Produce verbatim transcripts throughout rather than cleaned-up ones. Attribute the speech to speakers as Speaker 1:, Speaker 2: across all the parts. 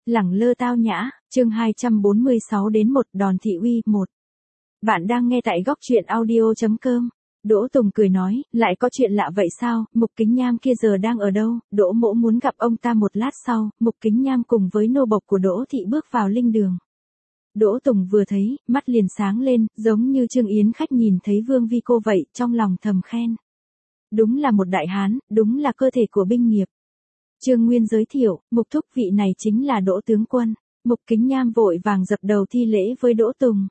Speaker 1: Lẳng lơ tao nhã, chương hai trăm bốn mươi sáu đến một đòn thị uy, một. Bạn đang nghe tại góc truyện audio.com. Đỗ Tùng cười nói, lại có chuyện lạ vậy sao, Mục Kính Nham kia giờ đang ở đâu, Đỗ mỗ muốn gặp ông ta một lát sau, Mục Kính Nham cùng với nô bộc của Đỗ thị bước vào linh đường. Đỗ Tùng vừa thấy, mắt liền sáng lên, giống như Trương Yến khách nhìn thấy Vương Vi cô vậy, trong lòng thầm khen. Đúng là một đại hán, đúng là cơ thể của binh nghiệp. Trương Nguyên giới thiệu, Mục thúc vị này chính là Đỗ tướng quân. Mục Kính Nham vội vàng dập đầu thi lễ với Đỗ Tùng.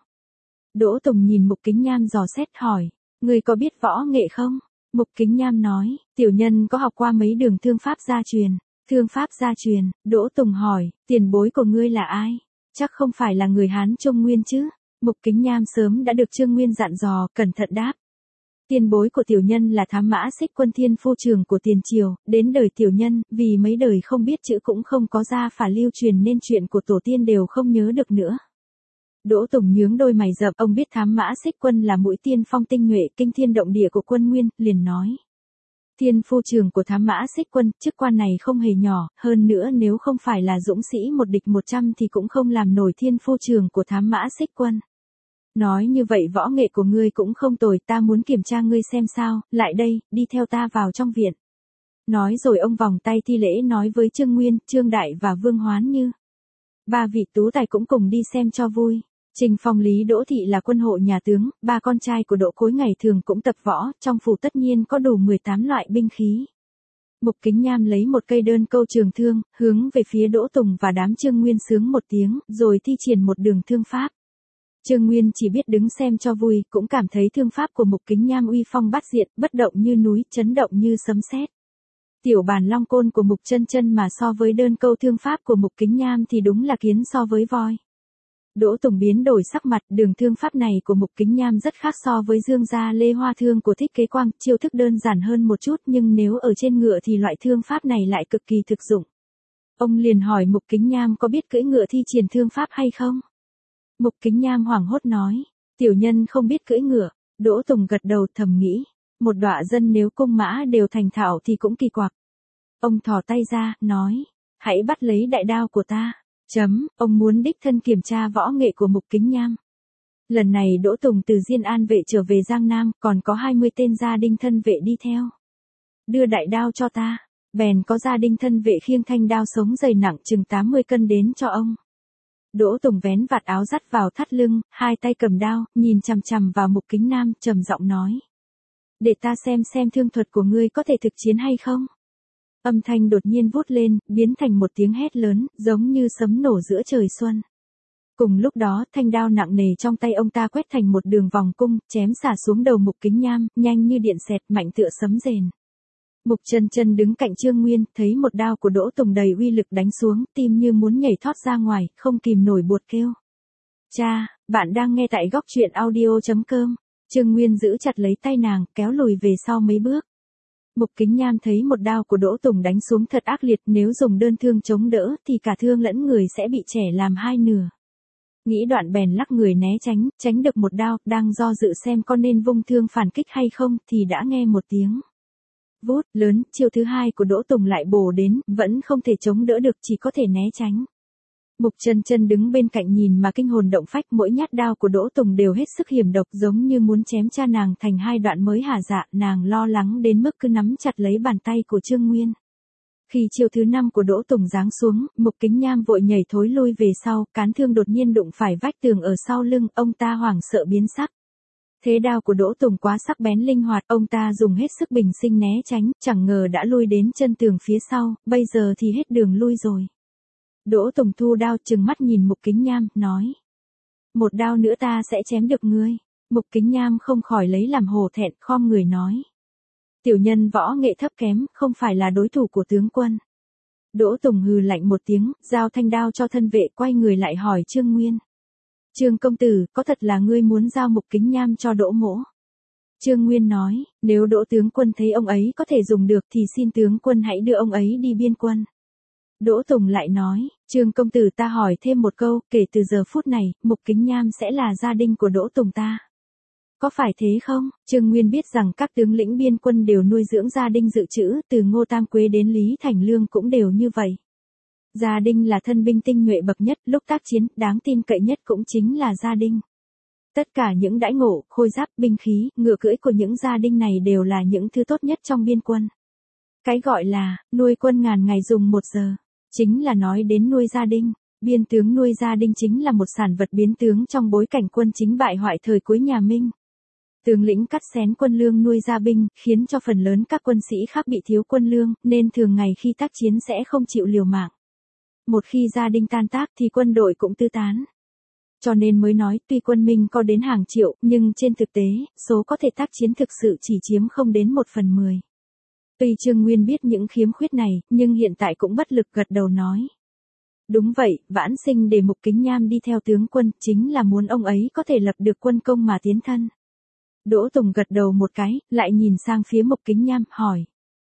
Speaker 1: Đỗ Tùng nhìn Mục Kính Nham dò xét hỏi, người có biết võ nghệ không? Mục Kính Nham nói, tiểu nhân có học qua mấy đường thương pháp gia truyền. Thương pháp gia truyền, Đỗ Tùng hỏi, tiền bối của ngươi là ai? Chắc không phải là người Hán Trung Nguyên chứ? Mục Kính Nham sớm đã được Trương Nguyên dặn dò, cẩn thận đáp. Tiền bối của tiểu nhân là Thám Mã Xích Quân thiên phu trường của tiền triều, đến đời tiểu nhân, vì mấy đời không biết chữ cũng không có gia phả lưu truyền nên chuyện của tổ tiên đều không nhớ được nữa. Đỗ Tùng nhướng đôi mày rậm, ông biết Thám Mã Xích Quân là mũi tiên phong tinh nhuệ kinh thiên động địa của quân Nguyên, liền nói. Thiên phu trường của Thám Mã Xích Quân, chức quan này không hề nhỏ, hơn nữa nếu không phải là dũng sĩ một địch một trăm thì cũng không làm nổi thiên phu trường của Thám Mã Xích Quân. Nói như vậy võ nghệ của ngươi cũng không tồi, ta muốn kiểm tra ngươi xem sao, lại đây, đi theo ta vào trong viện. Nói rồi ông vòng tay thi lễ nói với Trương Nguyên, Trương Đại và Vương Hoán Như. Ba vị tú tài cũng cùng đi xem cho vui. Trình Phong Lý Đỗ Thị là quân hộ nhà tướng, ba con trai của Đỗ Khối ngày thường cũng tập võ, trong phủ tất nhiên có đủ mười tám loại binh khí. Mục Kính Nham lấy một cây đơn câu trường thương, hướng về phía Đỗ Tùng và đám Trương Nguyên sướng một tiếng, rồi thi triển một đường thương pháp. Trương Nguyên chỉ biết đứng xem cho vui, cũng cảm thấy thương pháp của Mục Kính Nham uy phong bát diện, bất động như núi, chấn động như sấm sét. Tiểu bản long côn của Mục Chân Chân mà so với đơn câu thương pháp của Mục Kính Nham thì đúng là kiến so với voi. Đỗ Tùng biến đổi sắc mặt, đường thương pháp này của Mục Kính Nham rất khác so với Dương gia Lê Hoa thương của Thích Kế Quang, chiêu thức đơn giản hơn một chút nhưng nếu ở trên ngựa thì loại thương pháp này lại cực kỳ thực dụng. Ông liền hỏi Mục Kính Nham có biết cưỡi ngựa thi triển thương pháp hay không? Mục Kính Nham hoảng hốt nói, tiểu nhân không biết cưỡi ngựa. Đỗ Tùng gật đầu thầm nghĩ, một đọa dân nếu cung mã đều thành thạo thì cũng kỳ quặc. Ông thò tay ra, nói, hãy bắt lấy đại đao của ta. Chấm, ông muốn đích thân kiểm tra võ nghệ của Mục Kính Nham. Lần này Đỗ Tùng từ Diên An vệ trở về Giang Nam, còn có hai mươi tên gia đình thân vệ đi theo. Đưa đại đao cho ta, bèn có gia đình thân vệ khiêng thanh đao sống dày nặng chừng tám mươi cân đến cho ông. Đỗ Tùng vén vạt áo dắt vào thắt lưng, hai tay cầm đao, nhìn chằm chằm vào Mục Kính Nam, trầm giọng nói. Để ta xem xem thương thuật của ngươi có thể thực chiến hay không. Âm thanh đột nhiên vút lên, biến thành một tiếng hét lớn, giống như sấm nổ giữa trời xuân. Cùng lúc đó, thanh đao nặng nề trong tay ông ta quét thành một đường vòng cung, chém xả xuống đầu Mục Kính Nham, nhanh như điện xẹt, mạnh tựa sấm rền. Mục Chân Chân đứng cạnh Trương Nguyên, thấy một đao của Đỗ Tùng đầy uy lực đánh xuống, tim như muốn nhảy thoát ra ngoài, không kìm nổi buột kêu. Cha, bạn đang nghe tại góc truyện audio.com. Trương Nguyên giữ chặt lấy tay nàng, kéo lùi về sau mấy bước. Mục Kính Nham thấy một đao của Đỗ Tùng đánh xuống thật ác liệt, nếu dùng đơn thương chống đỡ thì cả thương lẫn người sẽ bị chẻ làm hai nửa. Nghĩ đoạn bèn lắc người né tránh, tránh được một đao, đang do dự xem có nên vung thương phản kích hay không, thì đã nghe một tiếng. Vút, lớn, chiêu thứ hai của Đỗ Tùng lại bổ đến, vẫn không thể chống đỡ được, chỉ có thể né tránh. Mục Chân Chân đứng bên cạnh nhìn mà kinh hồn động phách, mỗi nhát đao của Đỗ Tùng đều hết sức hiểm độc, giống như muốn chém cha nàng thành hai đoạn mới hả dạ, nàng lo lắng đến mức cứ nắm chặt lấy bàn tay của Trương Nguyên. Khi chiêu thứ năm của Đỗ Tùng giáng xuống, Mục Kính Nham vội nhảy thối lui về sau, cán thương đột nhiên đụng phải vách tường ở sau lưng, ông ta hoảng sợ biến sắc. Thế đao của Đỗ Tùng quá sắc bén linh hoạt, ông ta dùng hết sức bình sinh né tránh, chẳng ngờ đã lui đến chân tường phía sau, bây giờ thì hết đường lui rồi. Đỗ Tùng thu đao trừng mắt nhìn Mục Kính Nham, nói. Một đao nữa ta sẽ chém được ngươi. Mục Kính Nham không khỏi lấy làm hổ thẹn, khom người nói. Tiểu nhân võ nghệ thấp kém, không phải là đối thủ của tướng quân. Đỗ Tùng hừ lạnh một tiếng, giao thanh đao cho thân vệ, quay người lại hỏi Trương Nguyên. Trương công tử, có thật là ngươi muốn giao Mục Kính Nham cho Đỗ mỗ? Trương Nguyên nói, nếu Đỗ tướng quân thấy ông ấy có thể dùng được thì xin tướng quân hãy đưa ông ấy đi biên quân. Đỗ Tùng lại nói, Trương công tử ta hỏi thêm một câu, kể từ giờ phút này, Mục Kính Nham sẽ là gia đình của Đỗ Tùng ta. Có phải thế không? Trương Nguyên biết rằng các tướng lĩnh biên quân đều nuôi dưỡng gia đình dự trữ, từ Ngô Tam Quế đến Lý Thành Lương cũng đều như vậy. Gia Đinh là thân binh tinh nhuệ bậc nhất, lúc tác chiến, đáng tin cậy nhất cũng chính là Gia Đinh. Tất cả những đãi ngộ, khôi giáp, binh khí, ngựa cưỡi của những gia đinh này đều là những thứ tốt nhất trong biên quân. Cái gọi là, nuôi quân ngàn ngày dùng một giờ, chính là nói đến nuôi gia đinh. Biên tướng nuôi gia đinh chính là một sản vật biến tướng trong bối cảnh quân chính bại hoại thời cuối nhà Minh. Tướng lĩnh cắt xén quân lương nuôi gia binh, khiến cho phần lớn các quân sĩ khác bị thiếu quân lương, nên thường ngày khi tác chiến sẽ không chịu liều mạng. Một khi gia đinh tan tác thì quân đội cũng tư tán. Cho nên mới nói tuy quân Minh có đến hàng triệu, nhưng trên thực tế, số có thể tác chiến thực sự chỉ chiếm không đến một phần mười. Tuy Trương Nguyên biết những khiếm khuyết này, nhưng hiện tại cũng bất lực gật đầu nói. Đúng vậy, Vãn Sinh để Mục Kính Nham đi theo tướng quân, chính là muốn ông ấy có thể lập được quân công mà tiến thân. Đỗ Tùng gật đầu một cái, lại nhìn sang phía Mục Kính Nham, hỏi.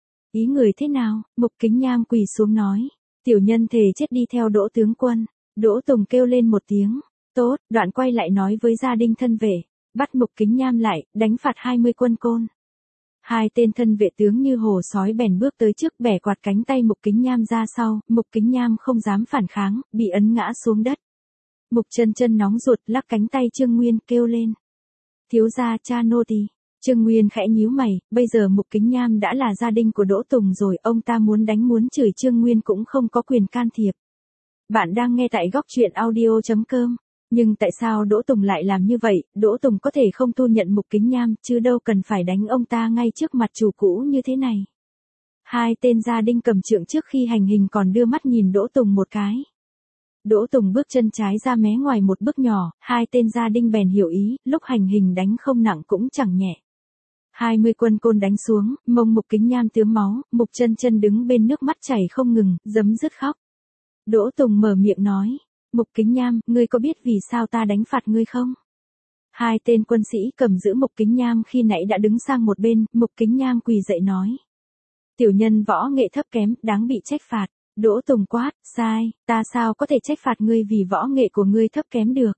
Speaker 1: Ý người thế nào? Mục Kính Nham quỳ xuống nói. Tiểu nhân thề chết đi theo Đỗ tướng quân. Đỗ Tùng kêu lên một tiếng. Tốt, đoạn quay lại nói với gia đinh thân vệ, bắt Mục Kính Nham lại, đánh phạt hai mươi quân côn. Hai tên thân vệ tướng như hổ sói bèn bước tới trước bẻ quạt cánh tay Mục Kính Nham ra sau, Mục Kính Nham không dám phản kháng, bị ấn ngã xuống đất. Mục Chân Chân nóng ruột lắc cánh tay Trương Nguyên kêu lên. Thiếu gia cha nô tỳ. Trương Nguyên khẽ nhíu mày, bây giờ Mục Kính Nham đã là gia đình của Đỗ Tùng rồi, ông ta muốn đánh muốn chửi Trương Nguyên cũng không có quyền can thiệp. Bạn đang nghe tại góc truyện audio chấm com. Nhưng tại sao Đỗ Tùng lại làm như vậy? Đỗ Tùng có thể không thu nhận Mục Kính Nham, chứ đâu cần phải đánh ông ta ngay trước mặt chủ cũ như thế này. Hai tên gia đinh cầm trượng trước khi hành hình còn đưa mắt nhìn Đỗ Tùng một cái. Đỗ Tùng bước chân trái ra mé ngoài một bước nhỏ, hai tên gia đinh bèn hiểu ý, lúc hành hình đánh không nặng cũng chẳng nhẹ. Hai mươi quân côn đánh xuống, mông Mục Kính Nham tứa máu, Mục Chân Chân đứng bên nước mắt chảy không ngừng, giấm dứt khóc. Đỗ Tùng mở miệng nói. Mục Kính Nham, ngươi có biết vì sao ta đánh phạt ngươi không? Hai tên quân sĩ cầm giữ Mục Kính Nham khi nãy đã đứng sang một bên, Mục Kính Nham quỳ dậy nói. Tiểu nhân võ nghệ thấp kém, đáng bị trách phạt. Đỗ Tùng quát, sai, ta sao có thể trách phạt ngươi vì võ nghệ của ngươi thấp kém được.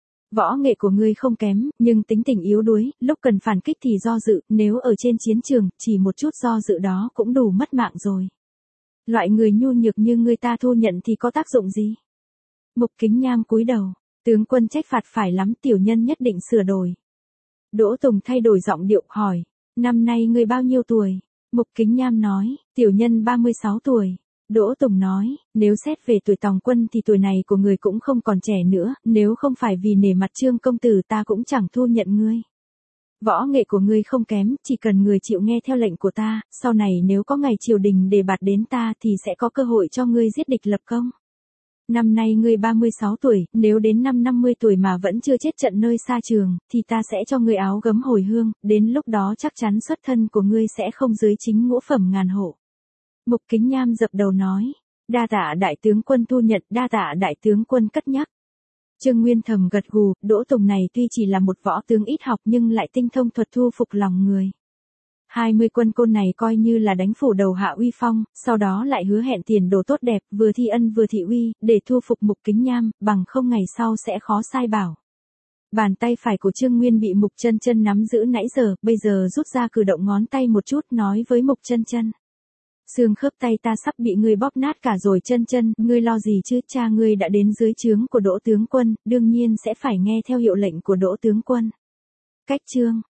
Speaker 1: Võ nghệ của ngươi không kém, nhưng tính tình yếu đuối, lúc cần phản kích thì do dự, nếu ở trên chiến trường, chỉ một chút do dự đó cũng đủ mất mạng rồi. Loại người nhu nhược như ngươi ta thu nhận thì có tác dụng gì? Mục Kính Nham cúi đầu, tướng quân trách phạt phải lắm, tiểu nhân nhất định sửa đổi. Đỗ Tùng thay đổi giọng điệu hỏi, năm nay ngươi bao nhiêu tuổi? Mục Kính Nham nói, tiểu nhân ba mươi sáu tuổi. Đỗ Tùng nói, nếu xét về tuổi tòng quân thì tuổi này của người cũng không còn trẻ nữa, nếu không phải vì nể mặt Trương công tử ta cũng chẳng thu nhận ngươi. Võ nghệ của ngươi không kém, chỉ cần người chịu nghe theo lệnh của ta, sau này nếu có ngày triều đình đề bạt đến ta thì sẽ có cơ hội cho ngươi giết địch lập công. Năm nay ngươi ba mươi sáu tuổi, nếu đến năm năm mươi tuổi mà vẫn chưa chết trận nơi xa trường, thì ta sẽ cho ngươi áo gấm hồi hương, đến lúc đó chắc chắn xuất thân của ngươi sẽ không dưới chính ngũ phẩm ngàn hộ. Mục Kính Nham dập đầu nói, đa tạ đại tướng quân thu nhận, đa tạ đại tướng quân cất nhắc. Trương Nguyên thầm gật gù, Đỗ Tùng này tuy chỉ là một võ tướng ít học nhưng lại tinh thông thuật thu phục lòng người. Hai mươi quân côn này coi như là đánh phủ đầu hạ uy phong, sau đó lại hứa hẹn tiền đồ tốt đẹp, vừa thi ân vừa thị uy, để thu phục Mục Kính Nham, bằng không ngày sau sẽ khó sai bảo. Bàn tay phải của Trương Nguyên bị Mục Chân Chân nắm giữ nãy giờ, bây giờ rút ra cử động ngón tay một chút nói với Mục Chân Chân. Xương khớp tay ta sắp bị ngươi bóp nát cả rồi Chân Chân, ngươi lo gì chứ, cha ngươi đã đến dưới trướng của Đỗ tướng quân, đương nhiên sẽ phải nghe theo hiệu lệnh của Đỗ tướng quân. Cách chương